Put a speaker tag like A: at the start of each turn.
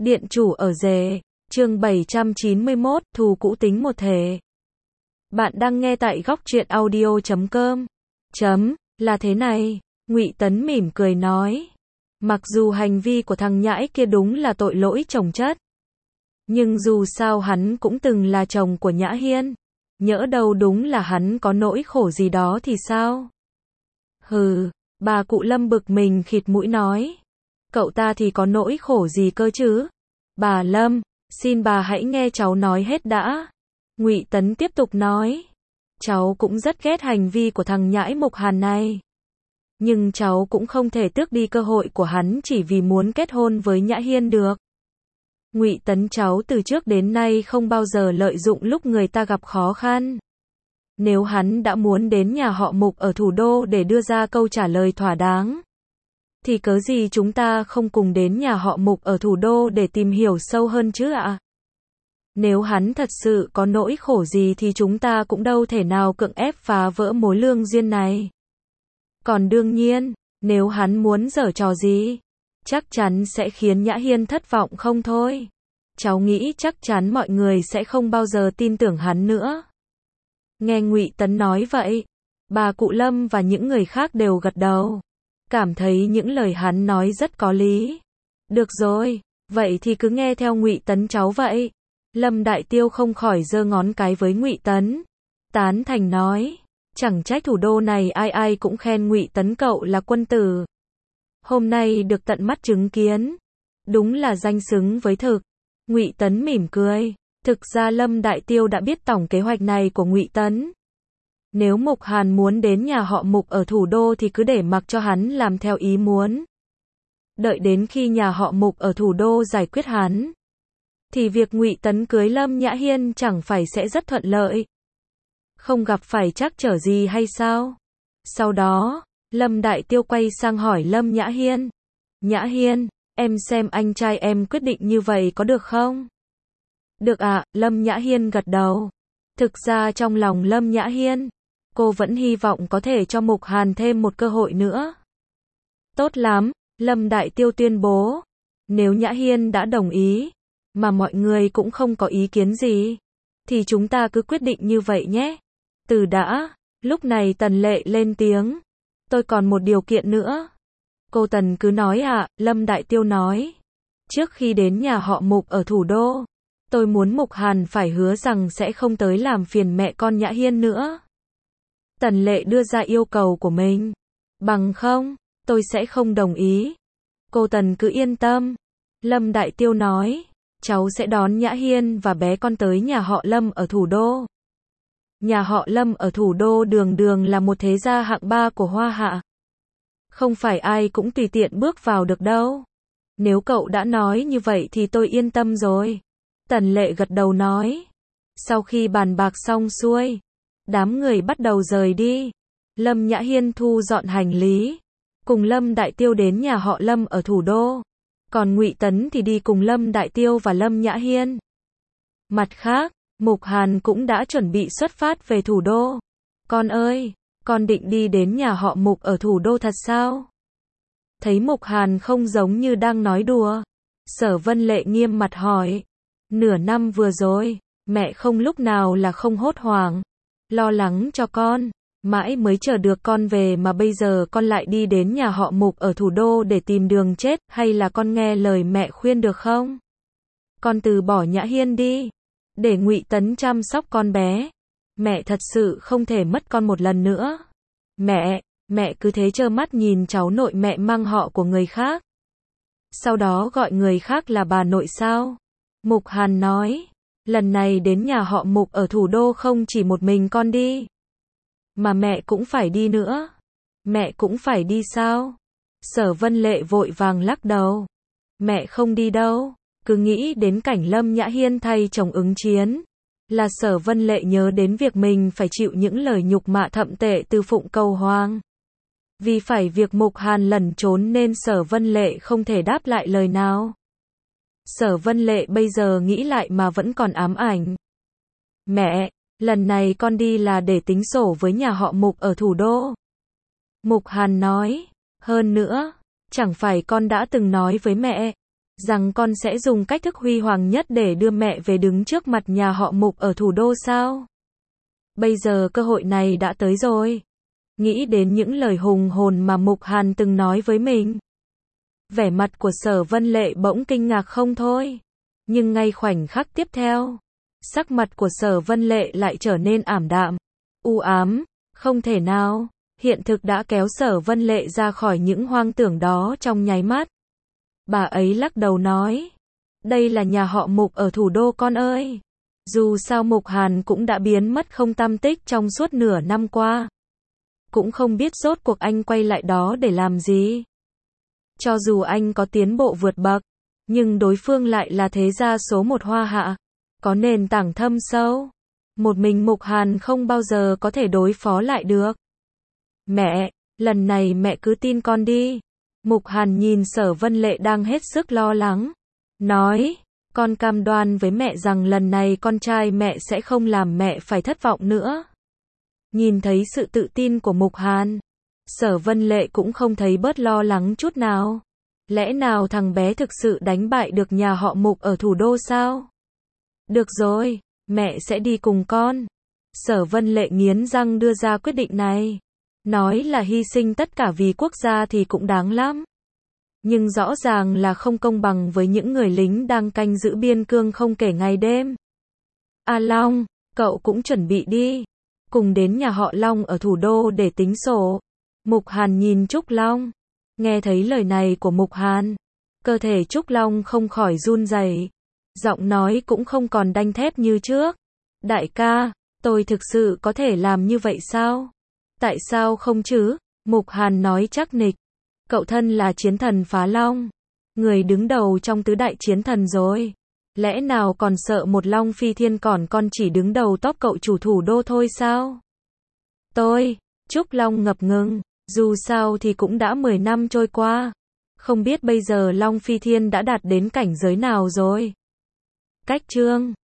A: Điện chủ ở rể, chương 791, thù cũ tính một thể. Bạn đang nghe tại góc truyện audio.com. Là thế này, Ngụy Tấn mỉm cười nói. Mặc dù hành vi của thằng nhãi kia đúng là tội lỗi chồng chất. Nhưng dù sao hắn cũng từng là chồng của Nhã Hiên. Nhỡ đâu đúng là hắn có nỗi khổ gì đó thì sao? Hừ, bà cụ Lâm bực mình khịt mũi nói. Cậu ta thì có nỗi khổ gì cơ chứ? Bà Lâm, xin bà hãy nghe cháu nói hết đã. Ngụy Tấn tiếp tục nói. Cháu cũng rất ghét hành vi của thằng nhãi Mục Hàn này. Nhưng cháu cũng không thể tước đi cơ hội của hắn chỉ vì muốn kết hôn với Nhã Hiên được. Ngụy Tấn cháu từ trước đến nay không bao giờ lợi dụng lúc người ta gặp khó khăn. Nếu hắn đã muốn đến nhà họ Mục ở thủ đô để đưa ra câu trả lời thỏa đáng, thì cớ gì chúng ta không cùng đến nhà họ Mục ở thủ đô để tìm hiểu sâu hơn chứ ạ? Nếu hắn thật sự có nỗi khổ gì thì chúng ta cũng đâu thể nào cưỡng ép phá vỡ mối lương duyên này. Còn đương nhiên, nếu hắn muốn giở trò gì, chắc chắn sẽ khiến Nhã Hiên thất vọng không thôi. Cháu nghĩ chắc chắn mọi người sẽ không bao giờ tin tưởng hắn nữa. Nghe Ngụy Tấn nói vậy, bà cụ Lâm và những người khác đều gật đầu, cảm thấy những lời hắn nói rất có lý. Được rồi, vậy thì cứ nghe theo Ngụy Tấn cháu vậy. Lâm Đại Tiêu không khỏi giơ ngón cái với Ngụy Tấn, tán thành nói, chẳng trách thủ đô này ai ai cũng khen Ngụy Tấn cậu là quân tử. Hôm nay được tận mắt chứng kiến, đúng là danh xứng với thực. Ngụy Tấn mỉm cười, thực ra Lâm Đại Tiêu đã biết tổng kế hoạch này của Ngụy Tấn. Nếu Mục Hàn muốn đến nhà họ Mục ở thủ đô thì cứ để mặc cho hắn làm theo ý muốn. Đợi đến khi nhà họ Mục ở thủ đô giải quyết hắn, thì việc Ngụy Tấn cưới Lâm Nhã Hiên chẳng phải sẽ rất thuận lợi. Không gặp phải trắc trở gì hay sao? Sau đó, Lâm Đại Tiêu quay sang hỏi Lâm Nhã Hiên. Nhã Hiên, em xem anh trai em quyết định như vậy có được không? Được ạ, Lâm Nhã Hiên gật đầu. Thực ra trong lòng Lâm Nhã Hiên, cô vẫn hy vọng có thể cho Mục Hàn thêm một cơ hội nữa. Tốt lắm, Lâm Đại Tiêu tuyên bố. Nếu Nhã Hiên đã đồng ý, mà mọi người cũng không có ý kiến gì, thì chúng ta cứ quyết định như vậy nhé. Từ đã, lúc này Tần Lệ lên tiếng. Tôi còn một điều kiện nữa. Cô Tần cứ nói ạ, Lâm Đại Tiêu nói. Trước khi đến nhà họ Mục ở thủ đô, tôi muốn Mục Hàn phải hứa rằng sẽ không tới làm phiền mẹ con Nhã Hiên nữa. Tần Lệ đưa ra yêu cầu của mình. Bằng không, tôi sẽ không đồng ý. Cô Tần cứ yên tâm. Lâm Đại Tiêu nói. Cháu sẽ đón Nhã Hiên và bé con tới nhà họ Lâm ở thủ đô. Nhà họ Lâm ở thủ đô đường đường là một thế gia hạng 3 của Hoa Hạ. Không phải ai cũng tùy tiện bước vào được đâu. Nếu cậu đã nói như vậy thì tôi yên tâm rồi. Tần Lệ gật đầu nói. Sau khi bàn bạc xong xuôi, đám người bắt đầu rời đi. Lâm Nhã Hiên thu dọn hành lý, cùng Lâm Đại Tiêu đến nhà họ Lâm ở thủ đô. Còn Ngụy Tấn thì đi cùng Lâm Đại Tiêu và Lâm Nhã Hiên. Mặt khác, Mục Hàn cũng đã chuẩn bị xuất phát về thủ đô. Con ơi, con định đi đến nhà họ Mục ở thủ đô thật sao? Thấy Mục Hàn không giống như đang nói đùa, Sở Vân Lệ nghiêm mặt hỏi. Nửa năm vừa rồi, mẹ không lúc nào là không hốt hoảng, lo lắng cho con. Mãi mới chờ được con về mà bây giờ con lại đi đến nhà họ Mục ở thủ đô để tìm đường chết, hay là con nghe lời mẹ khuyên được không? Con từ bỏ Nhã Hiên đi, để Ngụy Tấn chăm sóc con bé. Mẹ thật sự không thể mất con một lần nữa. Mẹ cứ thế trơ mắt nhìn cháu nội mẹ mang họ của người khác. Sau đó gọi người khác là bà nội sao? Mục Hàn nói, lần này đến nhà họ Mục ở thủ đô không chỉ một mình con đi, mà mẹ cũng phải đi nữa. Mẹ cũng phải đi sao? Sở Vân Lệ vội vàng lắc đầu. Mẹ không đi đâu. Cứ nghĩ đến cảnh Lâm Nhã Hiên thay chồng ứng chiến, là Sở Vân Lệ nhớ đến việc mình phải chịu những lời nhục mạ thậm tệ từ Phụng Cầu Hoàng. Vì phải việc Mục Hàn lẩn trốn nên Sở Vân Lệ không thể đáp lại lời nào. Sở Vân Lệ bây giờ nghĩ lại mà vẫn còn ám ảnh. Mẹ, lần này con đi là để tính sổ với nhà họ Mục ở thủ đô. Mục Hàn nói, hơn nữa, chẳng phải con đã từng nói với mẹ, rằng con sẽ dùng cách thức huy hoàng nhất để đưa mẹ về đứng trước mặt nhà họ Mục ở thủ đô sao? Bây giờ cơ hội này đã tới rồi. Nghĩ đến những lời hùng hồn mà Mục Hàn từng nói với mình. Vẻ mặt của Sở Vân Lệ bỗng kinh ngạc không thôi. Nhưng ngay khoảnh khắc tiếp theo, sắc mặt của Sở Vân Lệ lại trở nên ảm đạm, u ám, không thể nào. Hiện thực đã kéo Sở Vân Lệ ra khỏi những hoang tưởng đó trong nháy mắt. Bà ấy lắc đầu nói, đây là nhà họ Mục ở thủ đô con ơi. Dù sao Mục Hàn cũng đã biến mất không tăm tích trong suốt nửa năm qua. Cũng không biết rốt cuộc anh quay lại đó để làm gì. Cho dù anh có tiến bộ vượt bậc, nhưng đối phương lại là thế gia số một Hoa Hạ, có nền tảng thâm sâu. Một mình Mục Hàn không bao giờ có thể đối phó lại được. Mẹ, lần này mẹ cứ tin con đi. Mục Hàn nhìn Sở Vân Lệ đang hết sức lo lắng, nói, con cam đoan với mẹ rằng lần này con trai mẹ sẽ không làm mẹ phải thất vọng nữa. Nhìn thấy sự tự tin của Mục Hàn, Sở Vân Lệ cũng không thấy bớt lo lắng chút nào. Lẽ nào thằng bé thực sự đánh bại được nhà họ Mục ở thủ đô sao? Được rồi, mẹ sẽ đi cùng con. Sở Vân Lệ nghiến răng đưa ra quyết định này. Nói là hy sinh tất cả vì quốc gia thì cũng đáng lắm. Nhưng rõ ràng là không công bằng với những người lính đang canh giữ biên cương không kể ngày đêm. A Long, cậu cũng chuẩn bị đi. Cùng đến nhà họ Long ở thủ đô để tính sổ. Mục Hàn nhìn Trúc Long. Nghe thấy lời này của Mục Hàn, cơ thể Trúc Long không khỏi run rẩy, giọng nói cũng không còn đanh thép như trước. Đại ca, tôi thực sự có thể làm như vậy sao? Tại sao không chứ? Mục Hàn nói chắc nịch. Cậu thân là chiến thần phá long, người đứng đầu trong tứ đại chiến thần rồi. Lẽ nào còn sợ một long phi thiên còn con chỉ đứng đầu top cậu chủ thủ đô thôi sao? Trúc Long ngập ngừng, dù sao thì cũng đã 10 năm trôi qua. Không biết bây giờ Long Phi Thiên đã đạt đến cảnh giới nào rồi. Cách chương